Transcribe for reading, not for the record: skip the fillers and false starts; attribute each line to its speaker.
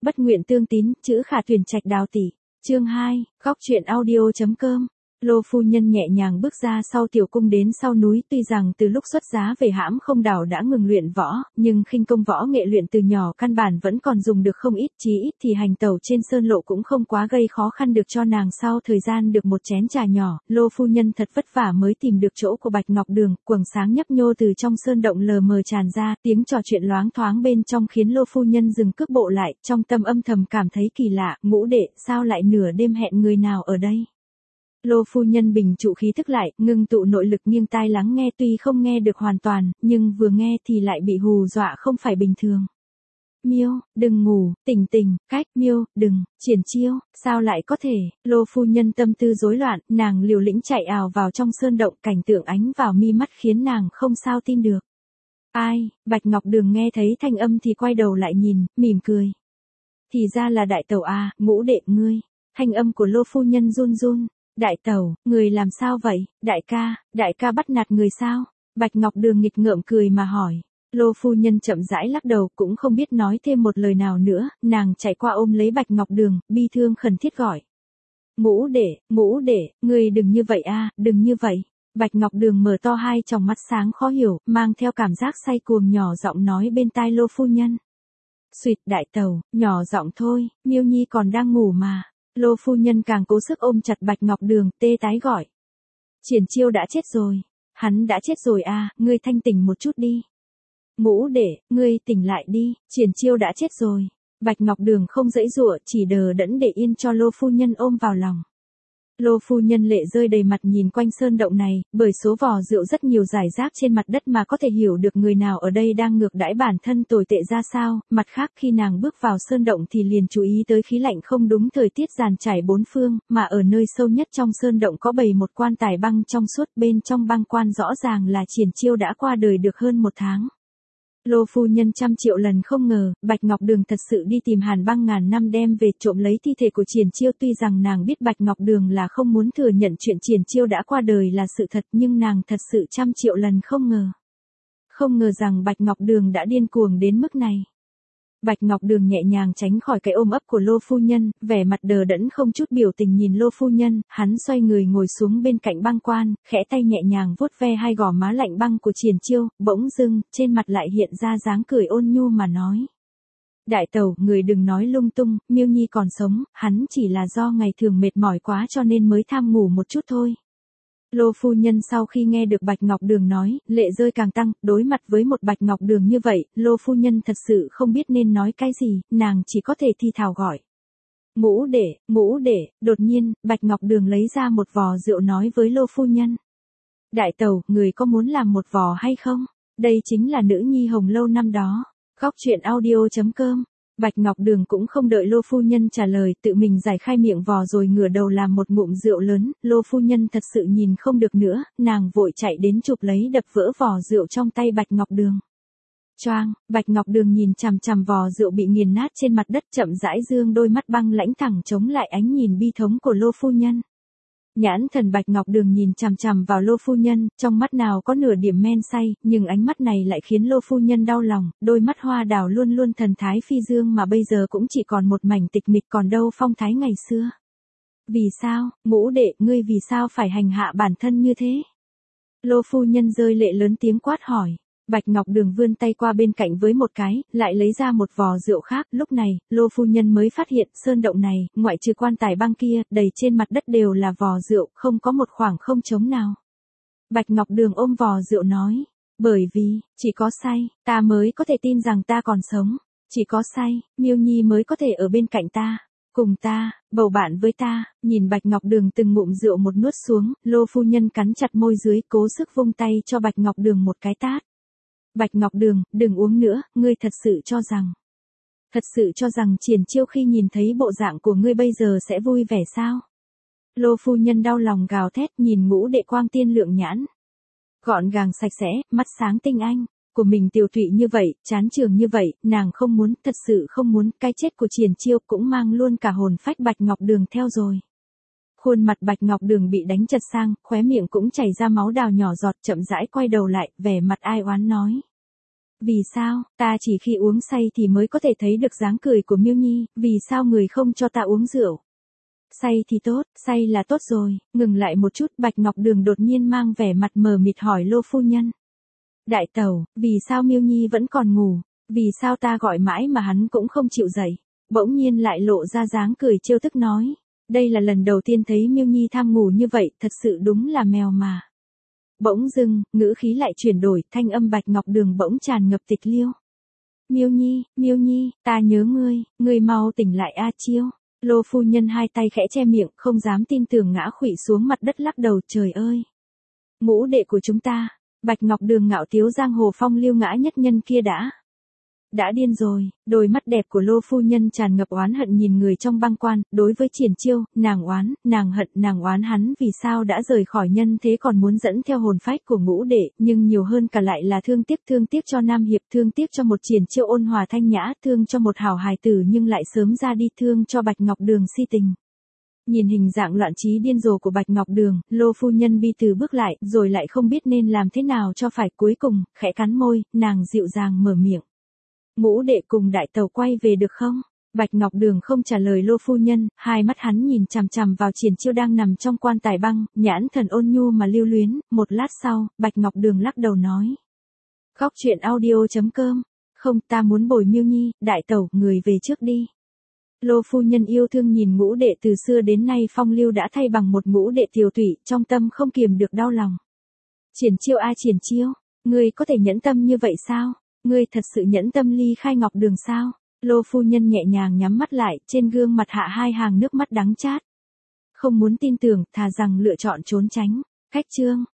Speaker 1: Bất nguyện tương tín, chữ Khả Tuyển Trạch Đào tỷ. Chương 2, góc truyện audio.com. Lô phu nhân nhẹ nhàng bước ra sau tiểu cung đến sau núi, tuy rằng từ lúc xuất giá về Hãm Không Đảo đã ngừng luyện võ, nhưng khinh công võ nghệ luyện từ nhỏ căn bản vẫn còn dùng được không ít, chí ít thì hành tẩu trên sơn lộ cũng không quá gây khó khăn được cho nàng. Sau thời gian được một chén trà nhỏ, Lô phu nhân thật vất vả mới tìm được chỗ của Bạch Ngọc Đường, quầng sáng nhấp nhô từ trong sơn động lờ mờ tràn ra, tiếng trò chuyện loáng thoáng bên trong khiến Lô phu nhân dừng cước bộ lại, trong tâm âm thầm cảm thấy kỳ lạ, Ngũ đệ, sao lại nửa đêm hẹn người nào ở đây? Lô phu nhân bình trụ khí thức lại, ngưng tụ nội lực nghiêng tai lắng nghe, tuy không nghe được hoàn toàn, nhưng vừa nghe thì lại bị hù dọa không phải bình thường. Miêu, đừng ngủ, tỉnh tỉnh, cách, Miêu, đừng, Triển Chiêu, sao lại có thể? Lô phu nhân tâm tư rối loạn, nàng liều lĩnh chạy ào vào trong sơn động, cảnh tượng ánh vào mi mắt khiến nàng không sao tin được. Ai? Bạch Ngọc Đường nghe thấy thanh âm thì quay đầu lại nhìn, mỉm cười. Thì ra là đại tẩu à, Ngũ đệ ngươi. Thanh âm của Lô phu nhân run run. Đại tẩu, người làm sao vậy? Đại ca bắt nạt người sao? Bạch Ngọc Đường nghịch ngợm cười mà hỏi. Lô phu nhân chậm rãi lắc đầu, cũng không biết nói thêm một lời nào nữa, nàng chạy qua ôm lấy Bạch Ngọc Đường, bi thương khẩn thiết gọi. Ngũ đệ, người đừng như vậy a, đừng như vậy. Bạch Ngọc Đường mở to hai tròng mắt sáng khó hiểu, mang theo cảm giác say cuồng nhỏ giọng nói bên tai Lô phu nhân. Xuyệt, đại tẩu, nhỏ giọng thôi, Miêu Nhi còn đang ngủ mà. Lô phu nhân càng cố sức ôm chặt Bạch Ngọc Đường, tê tái gọi. Triển Chiêu đã chết rồi. Hắn đã chết rồi à, ngươi thanh tỉnh một chút đi. Ngũ đệ, ngươi tỉnh lại đi, Triển Chiêu đã chết rồi. Bạch Ngọc Đường không giãy giụa, chỉ đờ đẫn để yên cho Lô phu nhân ôm vào lòng. Lô phu nhân lệ rơi đầy mặt nhìn quanh sơn động này, bởi số vò rượu rất nhiều rải rác trên mặt đất mà có thể hiểu được người nào ở đây đang ngược đãi bản thân tồi tệ ra sao. Mặt khác khi nàng bước vào sơn động thì liền chú ý tới khí lạnh không đúng, thời tiết dàn trải bốn phương, mà ở nơi sâu nhất trong sơn động có bày một quan tài băng trong suốt, bên trong băng quan rõ ràng là Triển Chiêu đã qua đời được hơn một tháng. Lô phu nhân trăm triệu lần không ngờ, Bạch Ngọc Đường thật sự đi tìm Hàn Băng ngàn năm đem về trộm lấy thi thể của Triển Chiêu. Tuy rằng nàng biết Bạch Ngọc Đường là không muốn thừa nhận chuyện Triển Chiêu đã qua đời là sự thật, nhưng nàng thật sự trăm triệu lần không ngờ. Không ngờ rằng Bạch Ngọc Đường đã điên cuồng đến mức này. Bạch Ngọc Đường nhẹ nhàng tránh khỏi cái ôm ấp của Lô phu nhân, vẻ mặt đờ đẫn không chút biểu tình nhìn Lô phu nhân, hắn xoay người ngồi xuống bên cạnh băng quan, khẽ tay nhẹ nhàng vuốt ve hai gò má lạnh băng của Triển Chiêu, bỗng dưng, trên mặt lại hiện ra dáng cười ôn nhu mà nói. Đại tẩu, người đừng nói lung tung, Miêu Nhi còn sống, hắn chỉ là do ngày thường mệt mỏi quá cho nên mới tham ngủ một chút thôi. Lô phu nhân sau khi nghe được Bạch Ngọc Đường nói, lệ rơi càng tăng, đối mặt với một Bạch Ngọc Đường như vậy, Lô phu nhân thật sự không biết nên nói cái gì, nàng chỉ có thể thi thào gọi. Ngũ đệ, đột nhiên, Bạch Ngọc Đường lấy ra một vò rượu nói với Lô phu nhân. Đại tẩu, người có muốn làm một vò hay không? Đây chính là nữ nhi hồng lâu năm đó. Góc truyện audio.com. Bạch Ngọc Đường cũng không đợi Lô phu nhân trả lời, tự mình giải khai miệng vò rồi ngửa đầu làm một ngụm rượu lớn. Lô phu nhân thật sự nhìn không được nữa, nàng vội chạy đến chụp lấy đập vỡ vò rượu trong tay Bạch Ngọc Đường. Choang, Bạch Ngọc Đường nhìn chằm chằm vò rượu bị nghiền nát trên mặt đất, chậm rãi dương đôi mắt băng lãnh thẳng chống lại ánh nhìn bi thống của Lô phu nhân. Nhãn thần Bạch Ngọc Đường nhìn chằm chằm vào Lô phu nhân, trong mắt nào có nửa điểm men say, nhưng ánh mắt này lại khiến Lô phu nhân đau lòng, đôi mắt hoa đào luôn luôn thần thái phi dương mà bây giờ cũng chỉ còn một mảnh tịch mịch, còn đâu phong thái ngày xưa. Vì sao, Ngũ đệ, ngươi vì sao phải hành hạ bản thân như thế? Lô phu nhân rơi lệ lớn tiếng quát hỏi. Bạch Ngọc Đường vươn tay qua bên cạnh với một cái, lại lấy ra một vò rượu khác, lúc này, Lô phu nhân mới phát hiện, sơn động này, ngoại trừ quan tài băng kia, đầy trên mặt đất đều là vò rượu, không có một khoảng không trống nào. Bạch Ngọc Đường ôm vò rượu nói, bởi vì, chỉ có say, ta mới có thể tin rằng ta còn sống, chỉ có say, Miêu Nhi mới có thể ở bên cạnh ta, cùng ta, bầu bạn với ta. Nhìn Bạch Ngọc Đường từng ngụm rượu một nuốt xuống, Lô phu nhân cắn chặt môi dưới, cố sức vung tay cho Bạch Ngọc Đường một cái tát. Bạch Ngọc Đường, đừng uống nữa, ngươi thật sự cho rằng Triển Chiêu khi nhìn thấy bộ dạng của ngươi bây giờ sẽ vui vẻ sao? Lô phu nhân đau lòng gào thét nhìn Ngũ đệ quang tiên lượng nhãn. Gọn gàng sạch sẽ, mắt sáng tinh anh, của mình tiều tụy như vậy, chán trường như vậy, nàng không muốn, thật sự không muốn, cái chết của Triển Chiêu cũng mang luôn cả hồn phách Bạch Ngọc Đường theo rồi. Khuôn mặt Bạch Ngọc Đường bị đánh chật sang, khóe miệng cũng chảy ra máu đào nhỏ giọt, chậm rãi quay đầu lại, vẻ mặt ai oán nói. Vì sao, ta chỉ khi uống say thì mới có thể thấy được dáng cười của Miêu Nhi, vì sao người không cho ta uống rượu? Say thì tốt, say là tốt rồi, ngừng lại một chút, Bạch Ngọc Đường đột nhiên mang vẻ mặt mờ mịt hỏi Lô phu nhân. Đại tẩu, vì sao Miêu Nhi vẫn còn ngủ, vì sao ta gọi mãi mà hắn cũng không chịu dậy? Bỗng nhiên lại lộ ra dáng cười trêu tức nói. Đây là lần đầu tiên thấy Miêu Nhi tham ngủ như vậy, thật sự đúng là mèo mà. Bỗng dưng, ngữ khí lại chuyển đổi, thanh âm Bạch Ngọc Đường bỗng tràn ngập tịch liêu. Miêu Nhi, ta nhớ ngươi mau tỉnh lại a Chiêu. Lô phu nhân hai tay khẽ che miệng, không dám tin tưởng ngã khuỵu xuống mặt đất lắc đầu, trời ơi. Ngũ đệ của chúng ta, Bạch Ngọc Đường ngạo tiếu giang hồ phong lưu ngã nhất nhân kia đã điên rồi. Đôi mắt đẹp của Lô phu nhân tràn ngập oán hận nhìn người trong băng quan, đối với Triển Chiêu, nàng oán, nàng hận, nàng oán hắn vì sao đã rời khỏi nhân thế còn muốn dẫn theo hồn phách của ngũ đệ, nhưng nhiều hơn cả lại là thương tiếc cho Nam Hiệp, thương tiếc cho một Triển Chiêu ôn hòa thanh nhã, thương cho một hảo hài tử nhưng lại sớm ra đi, thương cho Bạch Ngọc Đường si tình. Nhìn hình dạng loạn trí điên rồ của Bạch Ngọc Đường, Lô phu nhân bi từ bước lại, rồi lại không biết nên làm thế nào cho phải, cuối cùng, khẽ cắn môi, nàng dịu dàng mở miệng. Ngũ đệ cùng đại tẩu quay về được không? Bạch Ngọc Đường không trả lời Lô phu nhân, hai mắt hắn nhìn chằm chằm vào Triển Chiêu đang nằm trong quan tài băng, nhãn thần ôn nhu mà lưu luyến, một lát sau, Bạch Ngọc Đường lắc đầu nói. Góc truyện audio.com, không, ta muốn bồi Miêu Nhi, đại tẩu, người về trước đi. Lô phu nhân yêu thương nhìn ngũ đệ từ xưa đến nay phong lưu đã thay bằng một ngũ đệ tiều tụy, trong tâm không kiềm được đau lòng. Triển Chiêu a Triển Chiêu, ngươi có thể nhẫn tâm như vậy sao? Ngươi thật sự nhẫn tâm ly khai Ngọc Đường sao? Lô phu nhân nhẹ nhàng nhắm mắt lại, trên gương mặt hạ hai hàng nước mắt đắng chát. Không muốn tin tưởng, thà rằng lựa chọn trốn tránh. Khách chương.